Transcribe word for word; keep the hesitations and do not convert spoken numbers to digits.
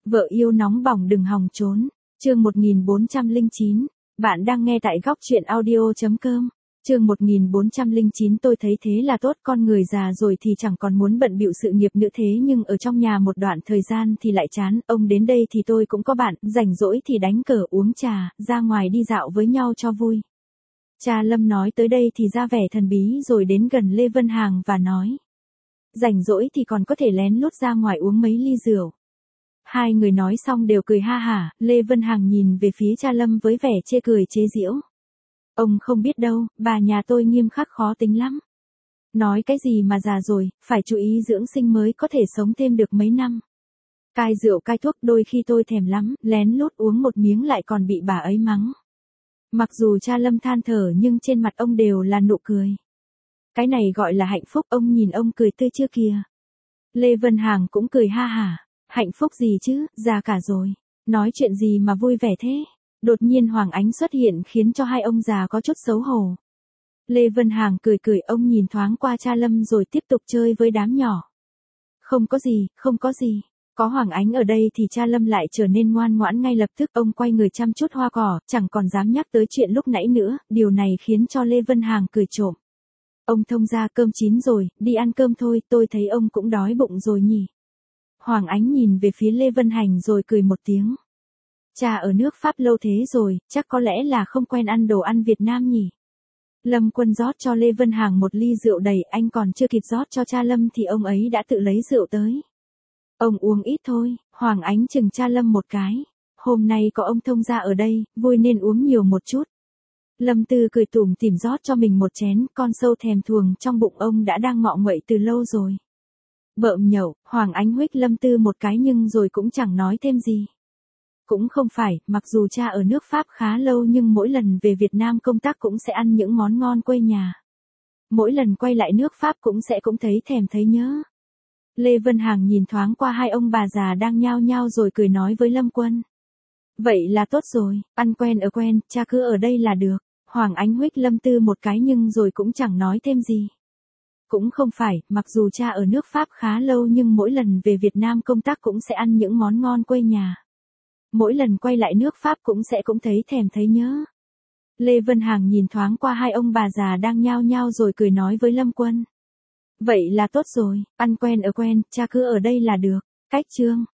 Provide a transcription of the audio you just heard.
Vợ yêu nóng bỏng đừng hòng trốn. Chương một nghìn bốn trăm lẻ chín. Bạn đang nghe tại góc truyện audio chấm com. Chương một nghìn bốn trăm lẻ chín. Tôi thấy thế là tốt, con người già rồi thì chẳng còn muốn bận bịu sự nghiệp nữa, thế nhưng ở trong nhà một đoạn thời gian thì lại chán. Ông đến đây thì tôi cũng có bạn, rảnh rỗi thì đánh cờ uống trà, ra ngoài đi dạo với nhau cho vui. Cha Lâm nói tới đây thì ra vẻ thần bí rồi đến gần Lê Vân Hàng và nói. Rảnh rỗi thì còn có thể lén lút ra ngoài uống mấy ly rượu. Hai người nói xong đều cười ha hả, Lê Vân Hàng nhìn về phía cha Lâm với vẻ chê cười chế giễu. Ông không biết đâu, bà nhà tôi nghiêm khắc khó tính lắm. Nói cái gì mà già rồi, phải chú ý dưỡng sinh mới có thể sống thêm được mấy năm. Cai rượu cai thuốc đôi khi tôi thèm lắm, lén lút uống một miếng lại còn bị bà ấy mắng. Mặc dù cha Lâm than thở nhưng trên mặt ông đều là nụ cười. Cái này gọi là hạnh phúc, ông nhìn ông cười tươi chưa kìa. Lê Vân Hàng cũng cười ha hả. Hạnh phúc gì chứ, già cả rồi. Nói chuyện gì mà vui vẻ thế. Đột nhiên Hoàng Ánh xuất hiện khiến cho hai ông già có chút xấu hổ. Lê Vân Hàng cười cười, ông nhìn thoáng qua cha Lâm rồi tiếp tục chơi với đám nhỏ. Không có gì, không có gì. Có Hoàng Ánh ở đây thì cha Lâm lại trở nên ngoan ngoãn ngay lập tức, ông quay người chăm chút hoa cỏ, chẳng còn dám nhắc tới chuyện lúc nãy nữa, điều này khiến cho Lê Vân Hàng cười trộm. Ông thông ra cơm chín rồi, đi ăn cơm thôi, tôi thấy ông cũng đói bụng rồi nhỉ. Hoàng Ánh nhìn về phía Lê Vân Hành rồi cười một tiếng. Cha ở nước Pháp lâu thế rồi, chắc có lẽ là không quen ăn đồ ăn Việt Nam nhỉ. Lâm Quân rót cho Lê Vân Hàng một ly rượu đầy, anh còn chưa kịp rót cho cha Lâm thì ông ấy đã tự lấy rượu tới. Ông uống ít thôi, Hoàng Ánh chừng cha Lâm một cái. Hôm nay có ông thông gia ở đây, vui nên uống nhiều một chút. Lâm Tư cười tủm tỉm rót cho mình một chén, con sâu thèm thuồng trong bụng ông đã đang ngọ nguậy từ lâu rồi. Bợm nhậu, Hoàng Ánh huých Lâm Tư một cái nhưng rồi cũng chẳng nói thêm gì. Cũng không phải, mặc dù cha ở nước Pháp khá lâu nhưng mỗi lần về Việt Nam công tác cũng sẽ ăn những món ngon quê nhà. Mỗi lần quay lại nước Pháp cũng sẽ cũng thấy thèm thấy nhớ. Lê Vân Hàng nhìn thoáng qua hai ông bà già đang nhao nhao rồi cười nói với Lâm Quân. Vậy là tốt rồi, ăn quen ở quen, cha cứ ở đây là được. Hoàng Ánh huých Lâm Tư một cái nhưng rồi cũng chẳng nói thêm gì. Cũng không phải, mặc dù cha ở nước Pháp khá lâu nhưng mỗi lần về Việt Nam công tác cũng sẽ ăn những món ngon quê nhà. Mỗi lần quay lại nước Pháp cũng sẽ cũng thấy thèm thấy nhớ. Lê Vân Hàng nhìn thoáng qua hai ông bà già đang nhao nhao rồi cười nói với Lâm Quân. Vậy là tốt rồi, ăn quen ở quen, cha cứ ở đây là được. Cách chương.